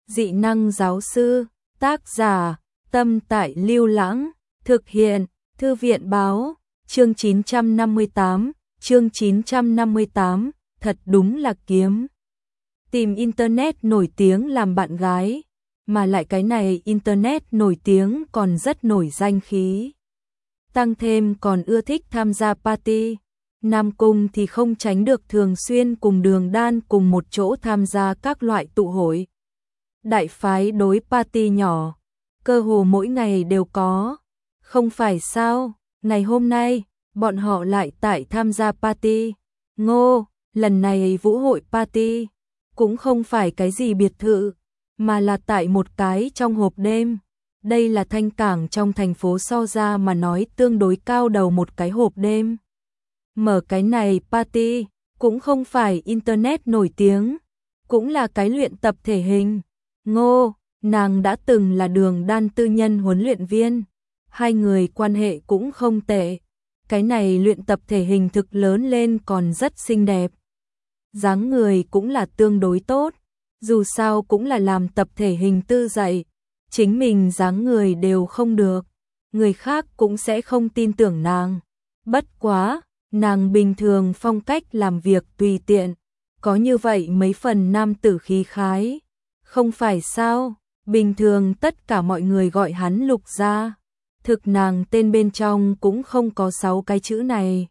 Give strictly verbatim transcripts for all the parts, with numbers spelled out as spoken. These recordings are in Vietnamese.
Dị năng giáo sư, tác giả, Tâm Tại Lưu Lãng, thực hiện, Thư viện báo, chương chín trăm năm mươi tám, chương chín trăm năm mươi tám, thật đúng là kiếm. Tìm internet nổi tiếng làm bạn gái, mà lại cái này internet nổi tiếng còn rất nổi danh khí. Tăng thêm còn ưa thích tham gia party. Nam Cung thì không tránh được thường xuyên cùng Đường Đan cùng một chỗ tham gia các loại tụ hội. Đại phái đối party nhỏ, cơ hồ mỗi ngày đều có. Không phải sao, ngày hôm nay, bọn họ lại tại tham gia party. Ngô, lần này vũ hội party, cũng không phải cái gì biệt thự, mà là tại một cái trong hộp đêm. Đây là Thanh Cảng trong thành phố so ra mà nói tương đối cao đầu một cái hộp đêm. Mở cái này party, cũng không phải internet nổi tiếng, cũng là cái luyện tập thể hình. Ngô, nàng đã từng là Đường Đan tư nhân huấn luyện viên, hai người quan hệ cũng không tệ. Cái này luyện tập thể hình thực lớn lên còn rất xinh đẹp. Dáng người cũng là tương đối tốt, dù sao cũng là làm tập thể hình tư dạy, chính mình dáng người đều không được, người khác cũng sẽ không tin tưởng nàng. Bất quá, nàng bình thường phong cách làm việc tùy tiện, có như vậy mấy phần nam tử khí khái. Không phải sao, bình thường tất cả mọi người gọi hắn Lục gia, thực nàng tên bên trong cũng không có sáu cái chữ này.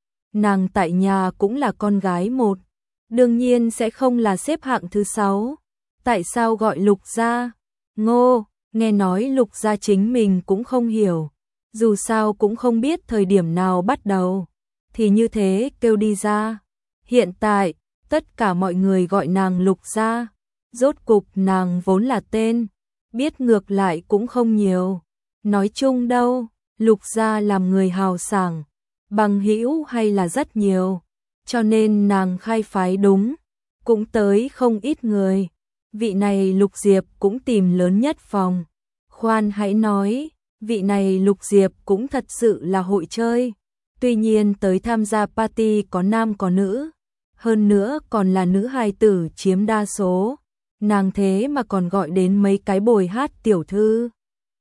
Nàng tại nhà cũng là con gái một, đương nhiên sẽ không là xếp hạng thứ sáu. Tại sao gọi Lục gia? Ngô, nghe nói Lục gia chính mình cũng không hiểu, dù sao cũng không biết thời điểm nào bắt đầu, thì như thế kêu đi ra. Hiện tại, tất cả mọi người gọi nàng Lục gia. Rốt cục nàng vốn là tên, biết ngược lại cũng không nhiều. Nói chung đâu, Lục gia làm người hào sảng, bằng hữu hay là rất nhiều, cho nên nàng khai phái đúng, cũng tới không ít người. Vị này Lục Diệp cũng tìm lớn nhất phòng. Khoan hãy nói, vị này Lục Diệp cũng thật sự là hội chơi. Tuy nhiên tới tham gia party có nam có nữ, hơn nữa còn là nữ hài tử chiếm đa số. Nàng thế mà còn gọi đến mấy cái bồi hát tiểu thư.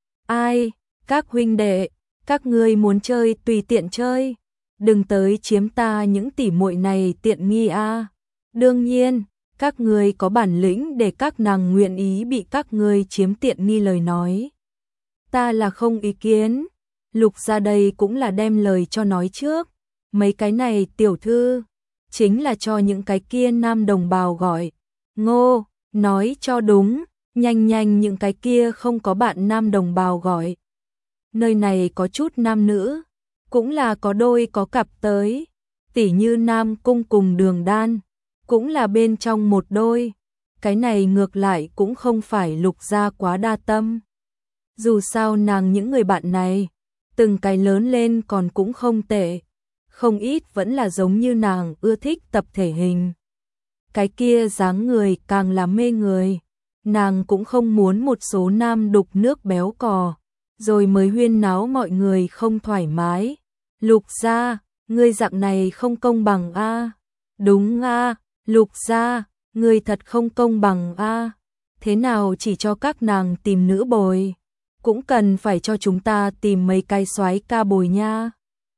Ai, các huynh đệ, các ngươi muốn chơi tùy tiện chơi, đừng tới chiếm ta những tỉ muội này tiện nghi a. À. Đương nhiên, các ngươi có bản lĩnh để các nàng nguyện ý bị các ngươi chiếm tiện nghi lời nói, ta là không ý kiến. Lục gia đây cũng là đem lời cho nói trước, mấy cái này tiểu thư chính là cho những cái kia nam đồng bào gọi. Ngô, nói cho đúng, nhanh nhanh những cái kia không có bạn nam đồng bào gọi. Nơi này có chút nam nữ, cũng là có đôi có cặp tới, tỉ như Nam Cung cùng Đường Đan, cũng là bên trong một đôi. Cái này ngược lại cũng không phải Lục gia quá đa tâm. Dù sao nàng những người bạn này, từng cái lớn lên còn cũng không tệ, không ít vẫn là giống như nàng ưa thích tập thể hình. Cái kia dáng người càng là mê người, nàng cũng không muốn một số nam đục nước béo cò, rồi mới huyên náo mọi người không thoải mái. Lục gia, ngươi dạng này không công bằng a. À? Đúng a, à, Lục gia, ngươi thật không công bằng a. À? Thế nào chỉ cho các nàng tìm nữ bồi, cũng cần phải cho chúng ta tìm mấy cái soái ca bồi nha.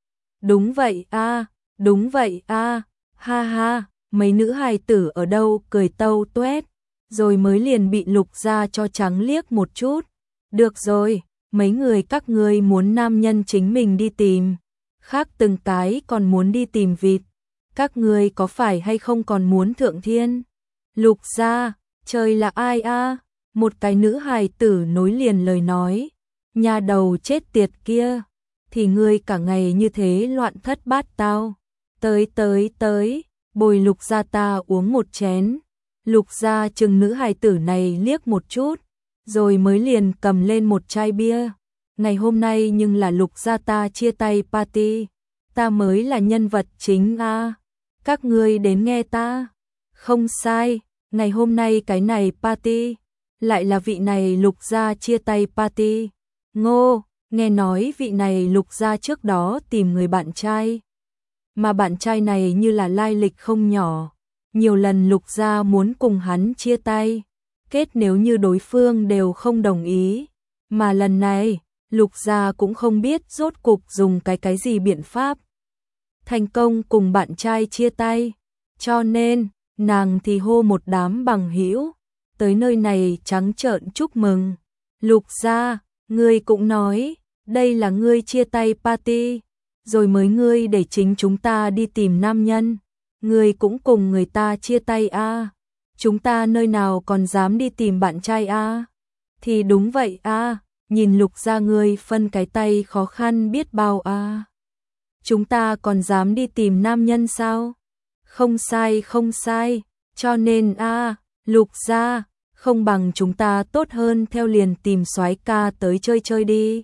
Đúng vậy a, à, đúng vậy a, à, ha ha. Mấy nữ hài tử ở đâu cười tâu tuét, rồi mới liền bị Lục gia cho trắng liếc một chút. Được rồi, mấy người các ngươi muốn nam nhân chính mình đi tìm, khác từng cái còn muốn đi tìm vịt. Các ngươi có phải hay không còn muốn thượng thiên? Lục gia, trời là ai a? À? Một cái nữ hài tử nối liền lời nói, nhà đầu chết tiệt kia, thì ngươi cả ngày như thế loạn thất bát tao. Tới tới tới, bồi Lục gia ta uống một chén. Lục gia chừng nữ hài tử này liếc một chút, rồi mới liền cầm lên một chai bia. Ngày hôm nay nhưng là Lục gia ta chia tay party, ta mới là nhân vật chính a. À. Các ngươi đến nghe ta. Không sai, ngày hôm nay cái này party, lại là vị này Lục gia chia tay party. Ngô, nghe nói vị này Lục gia trước đó tìm người bạn trai, mà bạn trai này như là lai lịch không nhỏ, nhiều lần Lục gia muốn cùng hắn chia tay, kết nếu như đối phương đều không đồng ý. Mà lần này, Lục Gia cũng không biết rốt cục dùng cái cái gì biện pháp thành công cùng bạn trai chia tay, cho nên nàng thì hô một đám bằng hữu tới nơi này trắng trợn chúc mừng. Lục Gia, ngươi cũng nói, đây là ngươi chia tay party, rồi mới ngươi để chính chúng ta đi tìm nam nhân, ngươi cũng cùng người ta chia tay a, à. Chúng ta nơi nào còn dám đi tìm bạn trai a? À? Thì đúng vậy a, à. Nhìn Lục Gia ngươi phân cái tay khó khăn biết bao a. À. Chúng ta còn dám đi tìm nam nhân sao? Không sai không sai, cho nên a, à, Lục Gia, không bằng chúng ta tốt hơn theo liền tìm soái ca tới chơi chơi đi.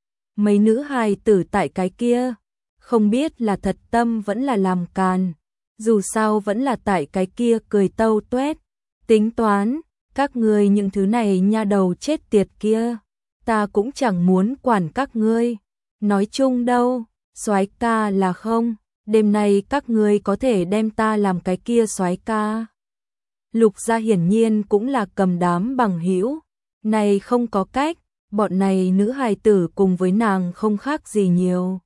Mấy nữ hài tử tại cái kia, không biết là thật tâm vẫn là làm càn, dù sao vẫn là tại cái kia cười tâu tuét, tính toán, các ngươi những thứ này nha đầu chết tiệt kia, ta cũng chẳng muốn quản các ngươi, nói chung đâu, soái ca là không, đêm nay các ngươi có thể đem ta làm cái kia soái ca. Lục Gia hiển nhiên cũng là cầm đám bằng hữu, này không có cách, bọn này nữ hài tử cùng với nàng không khác gì nhiều.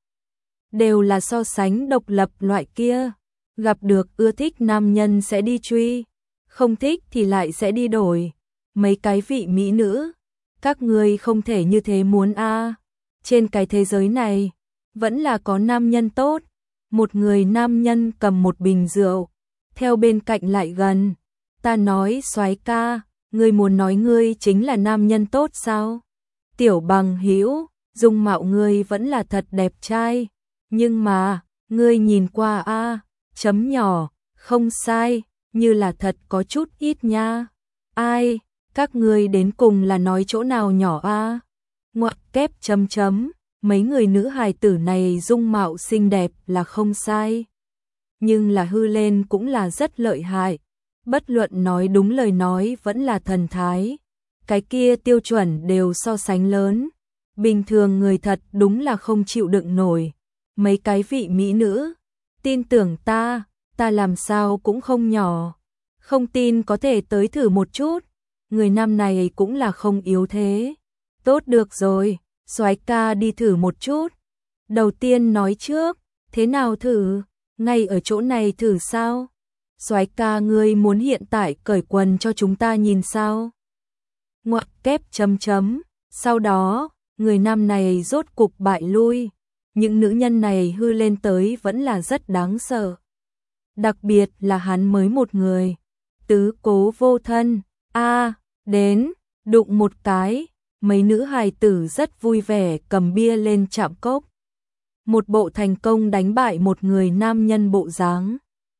Đều là so sánh độc lập loại kia, gặp được ưa thích nam nhân sẽ đi truy, không thích thì lại sẽ đi đổi. Mấy cái vị mỹ nữ, các ngươi không thể như thế muốn a. À. Trên cái thế giới này, vẫn là có nam nhân tốt. Một người nam nhân cầm một bình rượu, theo bên cạnh lại gần. Ta nói soái ca, ngươi muốn nói ngươi chính là nam nhân tốt sao? Tiểu bằng hữu, dung mạo ngươi vẫn là thật đẹp trai, nhưng mà, ngươi nhìn qua a, à, chấm nhỏ, không sai, như là thật có chút ít nha. Ai, các ngươi đến cùng là nói chỗ nào nhỏ a? À? Ngoặc kép chấm chấm, mấy người nữ hài tử này dung mạo xinh đẹp là không sai, nhưng là hư lên cũng là rất lợi hại. Bất luận nói đúng lời nói vẫn là thần thái, cái kia tiêu chuẩn đều so sánh lớn. Bình thường người thật đúng là không chịu đựng nổi. Mấy cái vị mỹ nữ, tin tưởng ta, ta làm sao cũng không nhỏ. Không tin có thể tới thử một chút. Người nam này cũng là không yếu thế. Tốt được rồi, soái ca đi thử một chút. Đầu tiên nói trước, thế nào thử? Ngay ở chỗ này thử sao? Soái ca ngươi muốn hiện tại cởi quần cho chúng ta nhìn sao? Ngoặc kép chấm chấm, sau đó, người nam này rốt cục bại lui. Những nữ nhân này hư lên tới vẫn là rất đáng sợ. Đặc biệt là hắn mới một người. Tứ cố vô thân, a à, đến, đụng một cái, mấy nữ hài tử rất vui vẻ cầm bia lên chạm cốc. Một bộ thành công đánh bại một người nam nhân bộ dáng.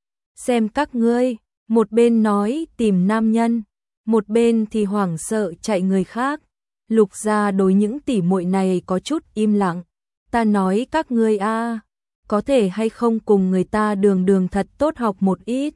Xem các ngươi, một bên nói tìm nam nhân, một bên thì hoảng sợ chạy người khác. Lục Gia đối những tỉ muội này có chút im lặng. Ta nói các ngươi a, à, có thể hay không cùng người ta đường đường thật tốt học một ít.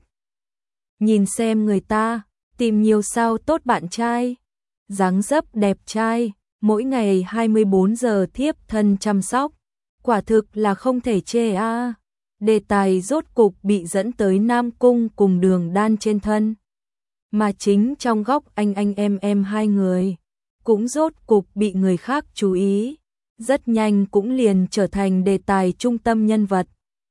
Nhìn xem người ta, tìm nhiều sao tốt bạn trai. Dáng dấp đẹp trai, mỗi ngày hai mươi bốn giờ thiếp thân chăm sóc. Quả thực là không thể chê a. À. Đề tài rốt cục bị dẫn tới Nam Cung cùng Đường Đan trên thân. Mà chính trong góc anh anh em em hai người, cũng rốt cục bị người khác chú ý. Rất nhanh cũng liền trở thành đề tài trung tâm nhân vật.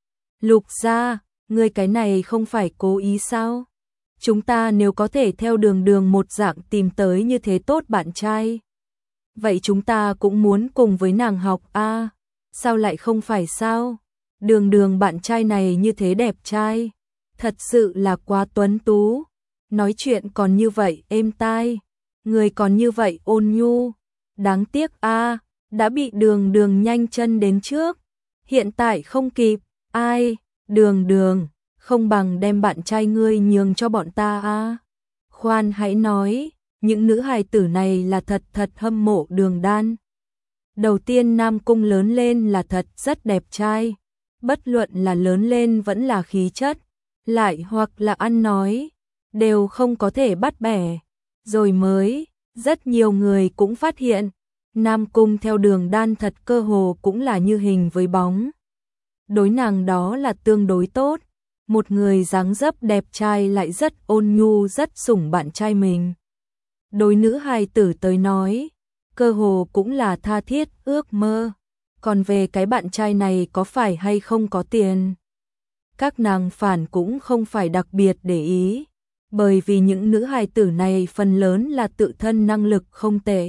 Lục Gia, ngươi cái này không phải cố ý sao? Chúng ta nếu có thể theo đường đường một dạng tìm tới như thế tốt bạn trai. Vậy chúng ta cũng muốn cùng với nàng học a, à, sao lại không phải sao? Đường đường bạn trai này như thế đẹp trai, thật sự là quá tuấn tú. Nói chuyện còn như vậy êm tai, người còn như vậy ôn nhu. Đáng tiếc a, à, đã bị đường đường nhanh chân đến trước. Hiện tại không kịp, ai, đường đường, không bằng đem bạn trai ngươi nhường cho bọn ta a. À. Khoan hãy nói, những nữ hài tử này là thật thật hâm mộ Đường Đan. Đầu tiên Nam Cung lớn lên là thật rất đẹp trai. Bất luận là lớn lên vẫn là khí chất, lại hoặc là ăn nói, đều không có thể bắt bẻ. Rồi mới, rất nhiều người cũng phát hiện, Nam Cung theo Đường Đan thật cơ hồ cũng là như hình với bóng. Đối nàng đó là tương đối tốt, một người dáng dấp đẹp trai lại rất ôn nhu rất sủng bạn trai mình. đối nữ hài tử tới nói, cơ hồ cũng là tha thiết ước mơ. Còn về cái bạn trai này có phải hay không có tiền, các nàng phản cũng không phải đặc biệt để ý, bởi vì những nữ hài tử này phần lớn là tự thân năng lực không tệ.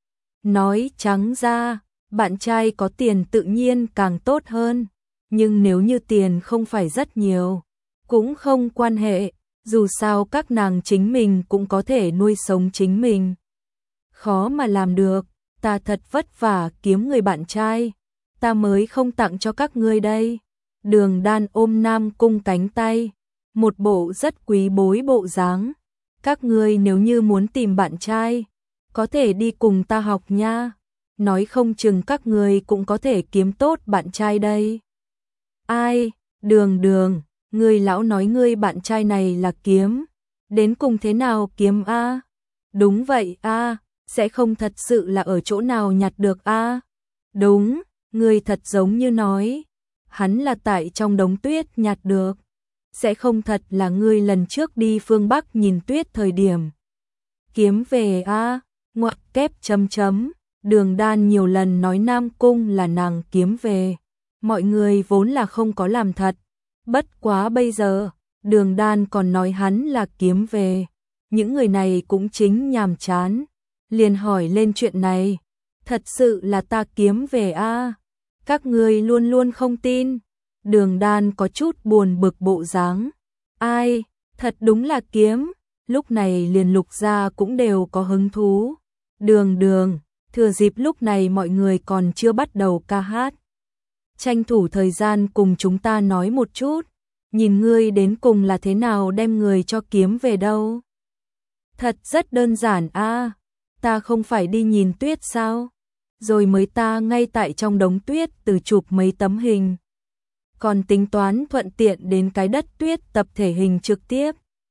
Nói trắng ra, bạn trai có tiền tự nhiên càng tốt hơn, nhưng nếu như tiền không phải rất nhiều, cũng không quan hệ, dù sao các nàng chính mình cũng có thể nuôi sống chính mình. Khó mà làm được, ta thật vất vả kiếm người bạn trai, ta mới không tặng cho các ngươi đây. Đường Đan ôm Nam Cung cánh tay, một bộ rất quý bối bộ dáng. Các ngươi nếu như muốn tìm bạn trai, có thể đi cùng ta học nha, nói không chừng các ngươi cũng có thể kiếm tốt bạn trai đây. Ai, Đường Đường, ngươi lão nói ngươi bạn trai này là kiếm, đến cùng thế nào kiếm a? Đúng vậy a, sẽ không thật sự là ở chỗ nào nhặt được a? Đúng, ngươi thật giống như nói, hắn là tại trong đống tuyết nhặt được, sẽ không thật là ngươi lần trước đi phương Bắc nhìn tuyết thời điểm kiếm về a? Ngoặc kép chấm chấm, Đường Đan nhiều lần nói Nam Cung là nàng kiếm về, mọi người vốn là không có làm thật, bất quá bây giờ, Đường Đan còn nói hắn là kiếm về, những người này cũng chính nhàm chán, liền hỏi lên chuyện này, thật sự là ta kiếm về a? Các ngươi luôn luôn không tin. Đường Đan có chút buồn bực bộ dáng. Ai, thật đúng là kiếm. Lúc này liền Lục gia cũng đều có hứng thú. Đường Đường, thừa dịp lúc này mọi người còn chưa bắt đầu ca hát, tranh thủ thời gian cùng chúng ta nói một chút, nhìn ngươi đến cùng là thế nào đem người cho kiếm về đâu. Thật rất đơn giản a, ta không phải đi nhìn tuyết sao? Rồi mới ta ngay tại trong đống tuyết từ chụp mấy tấm hình. Còn tính toán thuận tiện đến cái đất tuyết tập thể hình trực tiếp.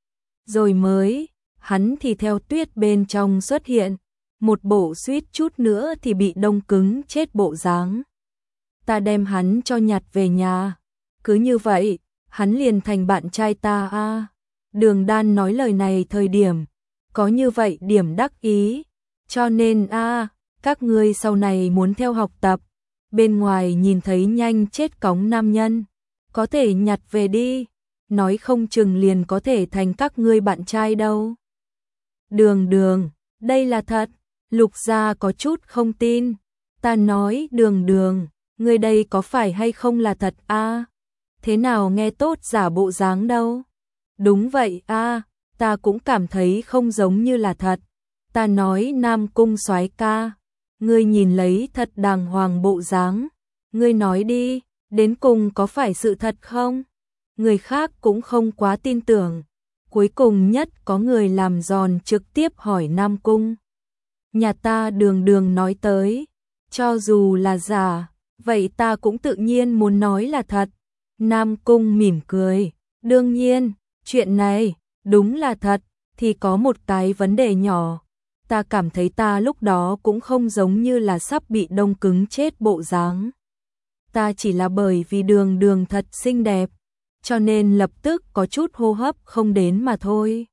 Rồi mới, hắn thì theo tuyết bên trong xuất hiện, một bộ suýt chút nữa thì bị đông cứng chết bộ dáng. Ta đem hắn cho nhặt về nhà. Cứ như vậy, hắn liền thành bạn trai ta a. Đường Đan nói lời này thời điểm, có như vậy điểm đắc ý. Cho nên a, các ngươi sau này muốn theo học tập, bên ngoài nhìn thấy nhanh chết cóng nam nhân, có thể nhặt về đi, nói không chừng liền có thể thành các ngươi bạn trai đâu. Đường Đường, đây là thật. Lục gia có chút không tin. Ta nói Đường Đường, ngươi đây có phải hay không là thật a? Thế nào nghe tốt giả bộ dáng đâu? Đúng vậy a, ta cũng cảm thấy không giống như là thật. Ta nói Nam Cung soái ca, ngươi nhìn lấy thật đàng hoàng bộ dáng, ngươi nói đi, đến cùng có phải sự thật không? Người khác cũng không quá tin tưởng. Cuối cùng nhất có người làm giòn trực tiếp hỏi Nam Cung. Nhà ta Đường Đường nói tới, cho dù là giả, vậy ta cũng tự nhiên muốn nói là thật. Nam Cung mỉm cười, đương nhiên, chuyện này, đúng là thật, thì có một cái vấn đề nhỏ. Ta cảm thấy ta lúc đó cũng không giống như là sắp bị đông cứng chết bộ dáng. Ta chỉ là bởi vì Đường Đường thật xinh đẹp, cho nên lập tức có chút hô hấp không đến mà thôi.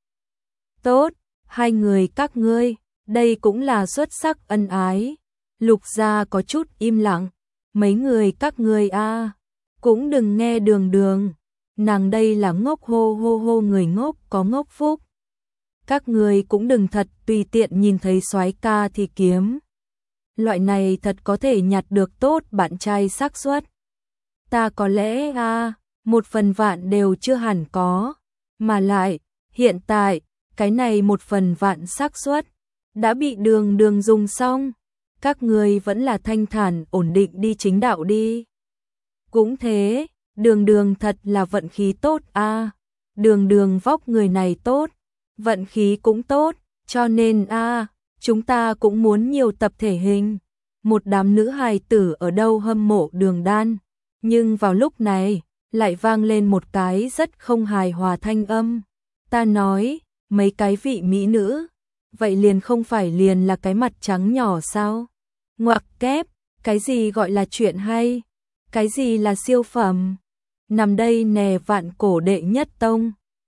Tốt, hai người các ngươi, đây cũng là xuất sắc ân ái. Lục gia có chút im lặng, mấy người các ngươi a, cũng đừng nghe Đường Đường, nàng đây là ngốc hô hô hô, người ngốc có ngốc phúc. Các ngươi cũng đừng thật tùy tiện nhìn thấy soái ca thì kiếm. Loại này thật có thể nhặt được tốt bạn trai xác suất. Ta có lẽ a, một phần vạn đều chưa hẳn có, mà lại, hiện tại, cái này một phần vạn xác suất đã bị Đường Đường dùng xong. Các ngươi vẫn là thanh thản ổn định đi chính đạo đi. Cũng thế, Đường Đường thật là vận khí tốt a. Đường Đường vóc người này tốt, vận khí cũng tốt, cho nên a, chúng ta cũng muốn nhiều tập thể hình. Một đám nữ hài tử ở đâu hâm mộ Đường Đan, nhưng vào lúc này lại vang lên một cái rất không hài hòa thanh âm. Ta nói, mấy cái vị mỹ nữ, vậy liền không phải liền là cái mặt trắng nhỏ sao? Ngoặc kép, cái gì gọi là chuyện hay? Cái gì là siêu phẩm? Nằm đây nè vạn cổ đệ nhất tông,